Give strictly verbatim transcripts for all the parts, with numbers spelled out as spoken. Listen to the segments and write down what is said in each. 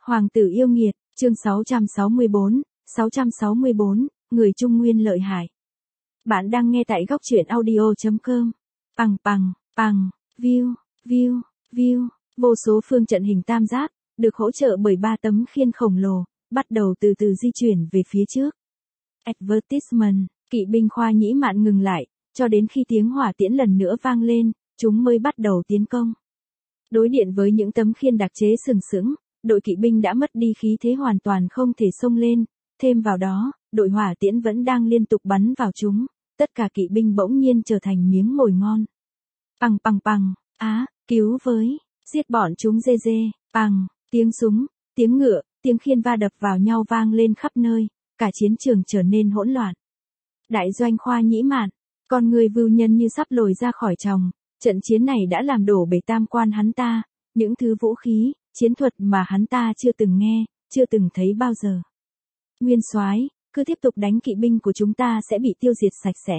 Hoàng tử yêu nghiệt, chương sáu trăm sáu mươi tư, sáu trăm sáu mươi tư, người Trung Nguyên lợi hại. Bạn đang nghe tại góc truyện audio chấm com. Pằng pằng, pằng, view, view, view, vô số phương trận hình tam giác, được hỗ trợ bởi ba tấm khiên khổng lồ, bắt đầu từ từ di chuyển về phía trước. Advertisement, kỵ binh Khoa Nhĩ Mạn ngừng lại, cho đến khi tiếng hỏa tiễn lần nữa vang lên, chúng mới bắt đầu tiến công. Đối điện với những tấm khiên đặc chế sừng sững, đội kỵ binh đã mất đi khí thế hoàn toàn không thể xông lên, thêm vào đó, đội hỏa tiễn vẫn đang liên tục bắn vào chúng, tất cả kỵ binh bỗng nhiên trở thành miếng mồi ngon. Pằng pằng pằng, á, cứu với, giết bọn chúng dê dê, pằng, tiếng súng, tiếng ngựa, tiếng khiên va đập vào nhau vang lên khắp nơi, cả chiến trường trở nên hỗn loạn. Đại doanh Khoa Nhĩ Mạn, con người vưu nhân như sắp lồi ra khỏi tròng, trận chiến này đã làm đổ bể tam quan hắn ta, những thứ vũ khí, chiến thuật mà hắn ta chưa từng nghe, chưa từng thấy bao giờ. Nguyên soái, cứ tiếp tục đánh kỵ binh của chúng ta sẽ bị tiêu diệt sạch sẽ.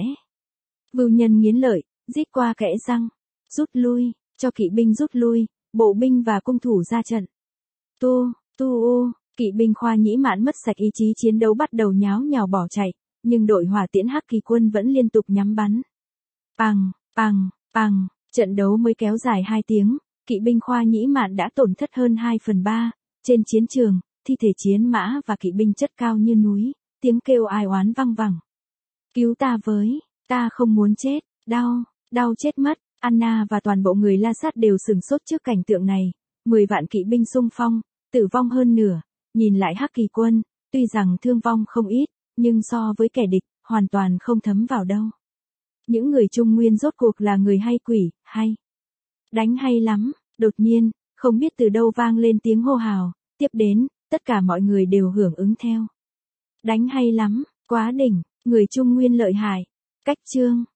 Vưu nhân nghiến lợi, rít qua kẽ răng, rút lui, cho kỵ binh rút lui, bộ binh và cung thủ ra trận. Tu, tu u, kỵ binh Khoa Nhĩ Mạn mất sạch ý chí chiến đấu bắt đầu nháo nhào bỏ chạy, nhưng đội hỏa tiễn Hắc Kỳ quân vẫn liên tục nhắm bắn. Pằng, pằng, pằng, trận đấu mới kéo dài hai tiếng, kỵ binh Khoa Nhĩ Mạn đã tổn thất hơn hai phần ba, trên chiến trường, thi thể chiến mã và kỵ binh chất cao như núi, tiếng kêu ai oán vang vẳng. Cứu ta với, ta không muốn chết, đau, đau chết mất, Anna và toàn bộ người La Sát đều sửng sốt trước cảnh tượng này, mười vạn kỵ binh xung phong, tử vong hơn nửa, nhìn lại Hắc Kỳ quân, tuy rằng thương vong không ít, nhưng so với kẻ địch, hoàn toàn không thấm vào đâu. Những người Trung Nguyên rốt cuộc là người hay quỷ, hay? Đánh hay lắm, đột nhiên, không biết từ đâu vang lên tiếng hô hào, tiếp đến, tất cả mọi người đều hưởng ứng theo. Đánh hay lắm, quá đỉnh, người Trung Nguyên lợi hại, cách chương.